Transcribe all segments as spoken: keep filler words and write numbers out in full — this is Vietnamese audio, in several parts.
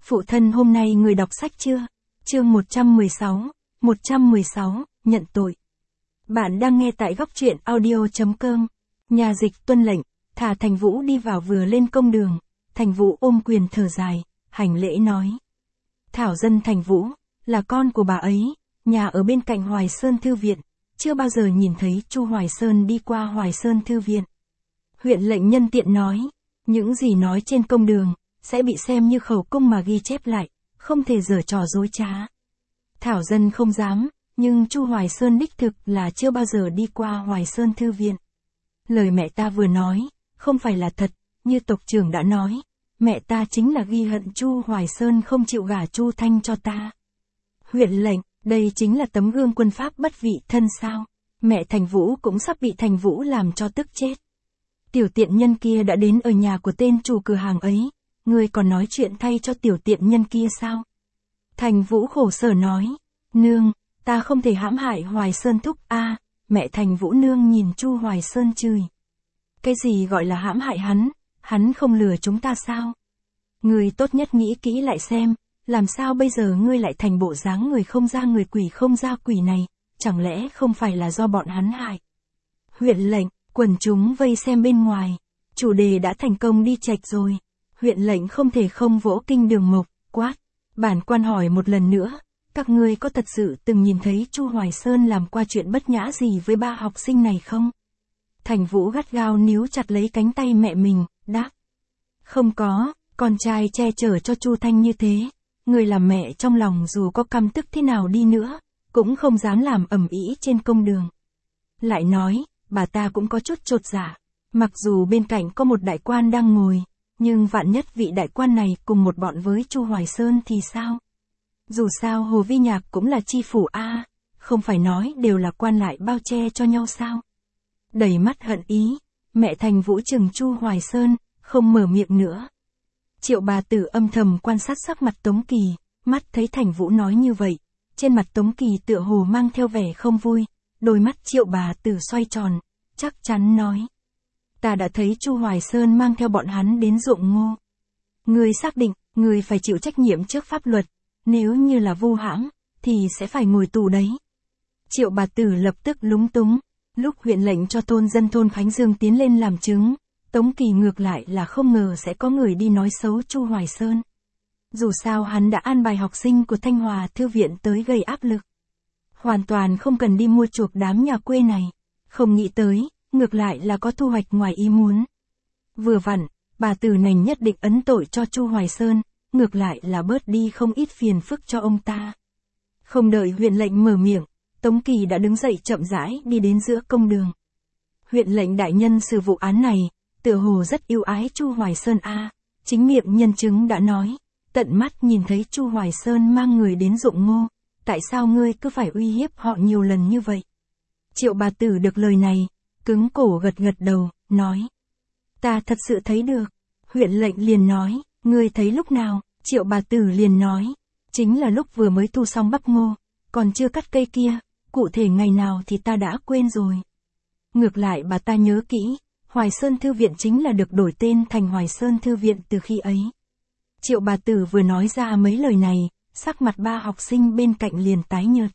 Phụ thân hôm nay người đọc sách chưa? Chương một trăm mười sáu, một trăm mười sáu, nhận tội. Bạn đang nghe tại góc truyện audio chấm com. Nhà dịch tuân lệnh, thả Thành Vũ đi vào vừa lên công đường. Thành Vũ ôm quyền thở dài, hành lễ nói. Thảo dân Thành Vũ, là con của bà ấy, nhà ở bên cạnh Hoài Sơn Thư Viện, chưa bao giờ nhìn thấy Chu Hoài Sơn đi qua Hoài Sơn Thư Viện. Huyện lệnh nhân tiện nói, những gì nói trên công đường, sẽ bị xem như khẩu cung mà ghi chép lại, không thể giở trò dối trá. Thảo dân không dám, nhưng Chu Hoài Sơn đích thực là chưa bao giờ đi qua Hoài Sơn Thư Viện. Lời mẹ ta vừa nói, không phải là thật, như tộc trưởng đã nói, mẹ ta chính là ghi hận Chu Hoài Sơn không chịu gả Chu Thanh cho ta. Huyện lệnh, đây chính là tấm gương quân pháp bất vị thân sao? Mẹ Thành Vũ cũng sắp bị Thành Vũ làm cho tức chết. Tiểu tiện nhân kia đã đến ở nhà của tên chủ cửa hàng ấy, ngươi còn nói chuyện thay cho tiểu tiện nhân kia sao? Thành Vũ khổ sở nói, nương, ta không thể hãm hại Hoài Sơn thúc a. Mẹ Thành Vũ nương nhìn Chu Hoài Sơn chửi. Cái gì gọi là hãm hại hắn, hắn không lừa chúng ta sao? Ngươi tốt nhất nghĩ kỹ lại xem, làm sao bây giờ ngươi lại thành bộ dáng người không ra người quỷ không ra quỷ này, chẳng lẽ không phải là do bọn hắn hại? Huyện lệnh, quần chúng vây xem bên ngoài, chủ đề đã thành công đi chệch rồi. Huyện lệnh không thể không vỗ kinh đường mộc, quát. Bản quan hỏi một lần nữa, các ngươi có thật sự từng nhìn thấy Chu Hoài Sơn làm qua chuyện bất nhã gì với ba học sinh này không? Thành Vũ gắt gao níu chặt lấy cánh tay mẹ mình, đáp. Không có, con trai che chở cho Chu Thanh như thế, người làm mẹ trong lòng dù có căm tức thế nào đi nữa, cũng không dám làm ầm ĩ trên công đường. Lại nói, bà ta cũng có chút chột dạ, mặc dù bên cạnh có một đại quan đang ngồi, nhưng vạn nhất vị đại quan này cùng một bọn với Chu Hoài Sơn thì sao? Dù sao Hồ Vi Nhạc cũng là chi phủ a, không phải nói đều là quan lại bao che cho nhau sao? Đầy mắt hận ý, mẹ Thành Vũ trừng Chu Hoài Sơn, không mở miệng nữa. Triệu bà tử âm thầm quan sát sắc mặt Tống Kỳ, mắt thấy Thành Vũ nói như vậy, trên mặt Tống Kỳ tựa hồ mang theo vẻ không vui, đôi mắt Triệu bà tử xoay tròn, chắc chắn nói. Ta đã thấy Chu Hoài Sơn mang theo bọn hắn đến ruộng ngô. Ngươi xác định, ngươi phải chịu trách nhiệm trước pháp luật, nếu như là vu hãm, thì sẽ phải ngồi tù đấy. Triệu bà tử lập tức lúng túng, lúc huyện lệnh cho thôn dân thôn Khánh Dương tiến lên làm chứng, Tống Kỳ ngược lại là không ngờ sẽ có người đi nói xấu Chu Hoài Sơn. Dù sao hắn đã an bài học sinh của Thanh Hòa Thư Viện tới gây áp lực. Hoàn toàn không cần đi mua chuộc đám nhà quê này, không nghĩ tới, ngược lại là có thu hoạch ngoài ý muốn. Vừa vặn, bà tử này nhất định ấn tội cho Chu Hoài Sơn, ngược lại là bớt đi không ít phiền phức cho ông ta. Không đợi huyện lệnh mở miệng, Tống Kỳ đã đứng dậy chậm rãi đi đến giữa công đường. Huyện lệnh đại nhân xử vụ án này, tựa hồ rất yêu ái Chu Hoài Sơn a, chính miệng nhân chứng đã nói, tận mắt nhìn thấy Chu Hoài Sơn mang người đến ruộng ngô, tại sao ngươi cứ phải uy hiếp họ nhiều lần như vậy? Triệu bà tử được lời này, cứng cổ gật gật đầu, nói. Ta thật sự thấy được. Huyện lệnh liền nói, ngươi thấy lúc nào? Triệu bà tử liền nói, chính là lúc vừa mới thu xong bắp ngô, còn chưa cắt cây kia, cụ thể ngày nào thì ta đã quên rồi. Ngược lại bà ta nhớ kỹ, Hoài Sơn Thư Viện chính là được đổi tên thành Hoài Sơn Thư Viện từ khi ấy. Triệu bà tử vừa nói ra mấy lời này, sắc mặt ba học sinh bên cạnh liền tái nhợt.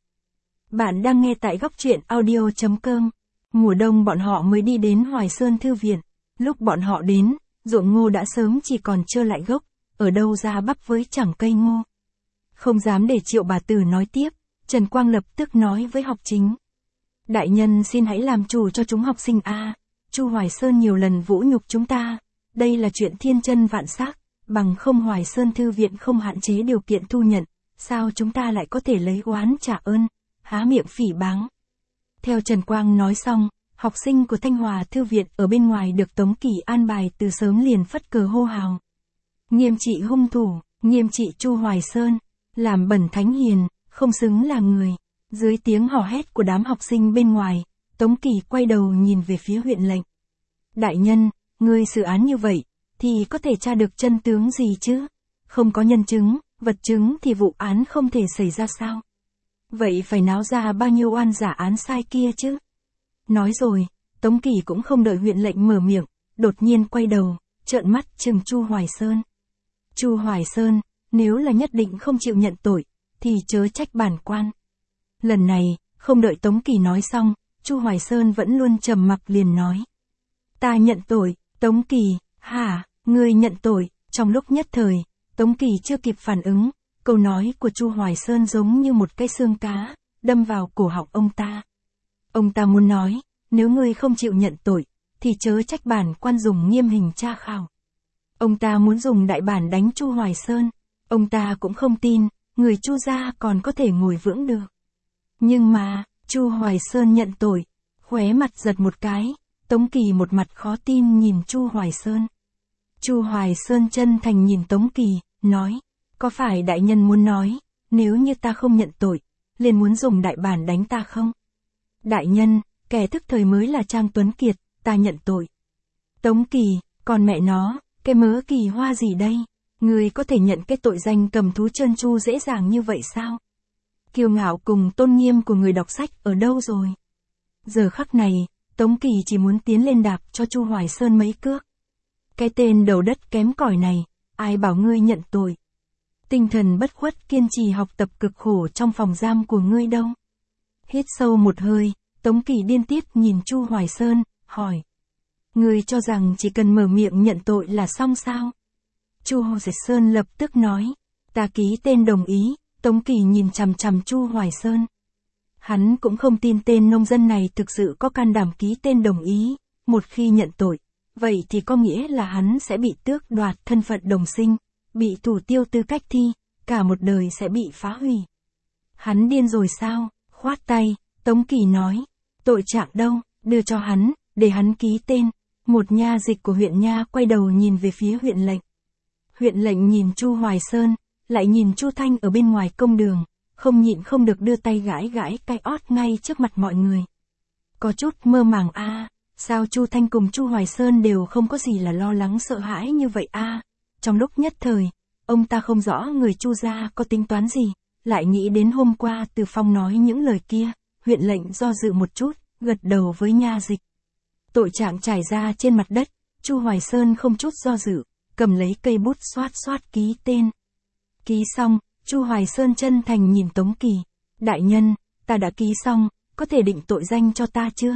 Bạn đang nghe tại góc truyện audio chấm com. Mùa đông bọn họ mới đi đến Hoài Sơn Thư Viện, lúc bọn họ đến, ruộng ngô đã sớm chỉ còn trơ lại gốc, ở đâu ra bắp với chẳng cây ngô. Không dám để Triệu bà tử nói tiếp, Trần Quang lập tức nói với học chính. Đại nhân xin hãy làm chủ cho chúng học sinh a. Chu Hoài Sơn nhiều lần vũ nhục chúng ta, đây là chuyện thiên chân vạn xác, bằng không Hoài Sơn Thư Viện không hạn chế điều kiện thu nhận, sao chúng ta lại có thể lấy oán trả ơn, há miệng phỉ báng. Theo Trần Quang nói xong, học sinh của Thanh Hòa Thư Viện ở bên ngoài được Tống Kỳ an bài từ sớm liền phất cờ hô hào. Nghiêm trị hung thủ, nghiêm trị Chu Hoài Sơn, làm bẩn thánh hiền, không xứng là người. Dưới tiếng hò hét của đám học sinh bên ngoài, Tống Kỳ quay đầu nhìn về phía huyện lệnh. Đại nhân, ngươi xử án như vậy, thì có thể tra được chân tướng gì chứ? Không có nhân chứng, vật chứng thì vụ án không thể xảy ra sao? Vậy phải náo ra bao nhiêu oan giả án sai kia chứ? Nói rồi, Tống Kỳ cũng không đợi huyện lệnh mở miệng, đột nhiên quay đầu, trợn mắt trừng Chu Hoài Sơn. Chu Hoài Sơn, nếu là nhất định không chịu nhận tội, thì chớ trách bản quan. Lần này, không đợi Tống Kỳ nói xong, Chu Hoài Sơn vẫn luôn trầm mặc liền nói. Ta nhận tội. Tống Kỳ, hả, ngươi nhận tội? Trong lúc nhất thời, Tống Kỳ chưa kịp phản ứng, câu nói của Chu Hoài Sơn giống như một cái xương cá, đâm vào cổ họng ông ta. Ông ta muốn nói, nếu ngươi không chịu nhận tội, thì chớ trách bản quan dùng nghiêm hình tra khảo. Ông ta muốn dùng đại bản đánh Chu Hoài Sơn, ông ta cũng không tin, người Chu gia còn có thể ngồi vững được. Nhưng mà, Chu Hoài Sơn nhận tội, khóe mặt giật một cái, Tống Kỳ một mặt khó tin nhìn Chu Hoài Sơn. Chu Hoài Sơn chân thành nhìn Tống Kỳ, nói, có phải đại nhân muốn nói, nếu như ta không nhận tội, liền muốn dùng đại bản đánh ta không? Đại nhân, kẻ thức thời mới là Trang Tuấn Kiệt, ta nhận tội. Tống Kỳ, còn mẹ nó, cái mớ kỳ hoa gì đây? Người có thể nhận cái tội danh cầm thú trơn tru dễ dàng như vậy sao? Kiêu ngạo cùng tôn nghiêm của người đọc sách ở đâu rồi? Giờ khắc này, Tống Kỳ chỉ muốn tiến lên đạp cho Chu Hoài Sơn mấy cước. Cái tên đầu đất kém cỏi này, ai bảo ngươi nhận tội? Tinh thần bất khuất kiên trì học tập cực khổ trong phòng giam của ngươi đâu? Hít sâu một hơi, Tống Kỳ điên tiết nhìn Chu Hoài Sơn, hỏi. Ngươi cho rằng chỉ cần mở miệng nhận tội là xong sao? Chu Hoài Sơn lập tức nói. Ta ký tên đồng ý. Tống Kỳ nhìn chằm chằm Chu Hoài Sơn. Hắn cũng không tin tên nông dân này thực sự có can đảm ký tên đồng ý. Một khi nhận tội, vậy thì có nghĩa là hắn sẽ bị tước đoạt thân phận đồng sinh, bị thủ tiêu tư cách thi, cả một đời sẽ bị phá hủy. Hắn điên rồi sao? Khoát tay, Tống Kỳ nói. Tội trạng đâu, đưa cho hắn, để hắn ký tên. Một nha dịch của huyện nha quay đầu nhìn về phía huyện lệnh. Huyện lệnh nhìn Chu Hoài Sơn, lại nhìn Chu Thanh ở bên ngoài công đường, không nhịn không được đưa tay gãi gãi cái ót ngay trước mặt mọi người. Có chút mơ màng a, à, sao Chu Thanh cùng Chu Hoài Sơn đều không có gì là lo lắng sợ hãi như vậy a? À? Trong lúc nhất thời, ông ta không rõ người Chu gia có tính toán gì, lại nghĩ đến hôm qua Từ Phong nói những lời kia, huyện lệnh do dự một chút, gật đầu với nha dịch. Tội trạng trải ra trên mặt đất, Chu Hoài Sơn không chút do dự, cầm lấy cây bút xoát xoát ký tên. Ký xong, Chu Hoài Sơn chân thành nhìn Tống Kỳ. Đại nhân, ta đã ký xong, có thể định tội danh cho ta chưa?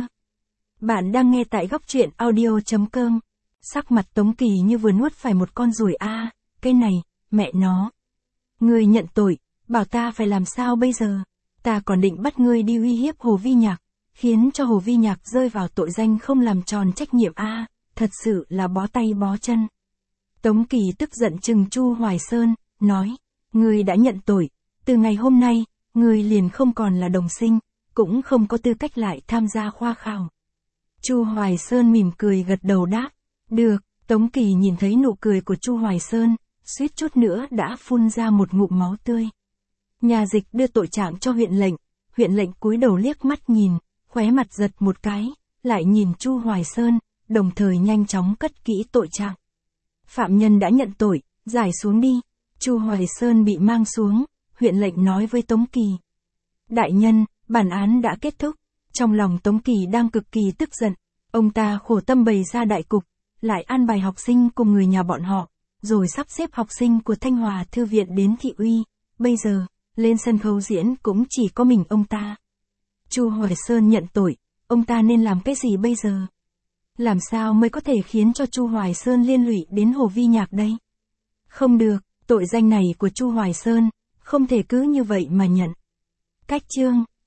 Bạn đang nghe tại góc truyện audio chấm com. Sắc mặt Tống Kỳ như vừa nuốt phải một con ruồi a, à, cái này, mẹ nó. Ngươi nhận tội, bảo ta phải làm sao bây giờ? Ta còn định bắt ngươi đi uy hiếp Hồ Vi Nhạc, khiến cho Hồ Vi Nhạc rơi vào tội danh không làm tròn trách nhiệm a, à, thật sự là bó tay bó chân. Tống Kỳ tức giận trừng Chu Hoài Sơn, nói, ngươi đã nhận tội, từ ngày hôm nay, ngươi liền không còn là đồng sinh, cũng không có tư cách lại tham gia khoa khảo. Chu Hoài Sơn mỉm cười gật đầu đáp, được. Tống Kỳ nhìn thấy nụ cười của Chu Hoài Sơn, suýt chút nữa đã phun ra một ngụm máu tươi. Nhà dịch đưa tội trạng cho huyện lệnh, huyện lệnh cúi đầu liếc mắt nhìn, khóe mặt giật một cái, lại nhìn Chu Hoài Sơn, đồng thời nhanh chóng cất kỹ tội trạng. Phạm nhân đã nhận tội, giải xuống đi. Chu Hoài Sơn bị mang xuống, huyện lệnh nói với Tống Kỳ. Đại nhân, bản án đã kết thúc. Trong lòng Tống Kỳ đang cực kỳ tức giận, ông ta khổ tâm bày ra đại cục, lại an bài học sinh cùng người nhà bọn họ, rồi sắp xếp học sinh của Thanh Hòa Thư viện đến thị uy, bây giờ, lên sân khấu diễn cũng chỉ có mình ông ta. Chu Hoài Sơn nhận tội, ông ta nên làm cái gì bây giờ? Làm sao mới có thể khiến cho Chu Hoài Sơn liên lụy đến Hồ Vi Nhạc đây? Không được, tội danh này của Chu Hoài Sơn, không thể cứ như vậy mà nhận. Cách chương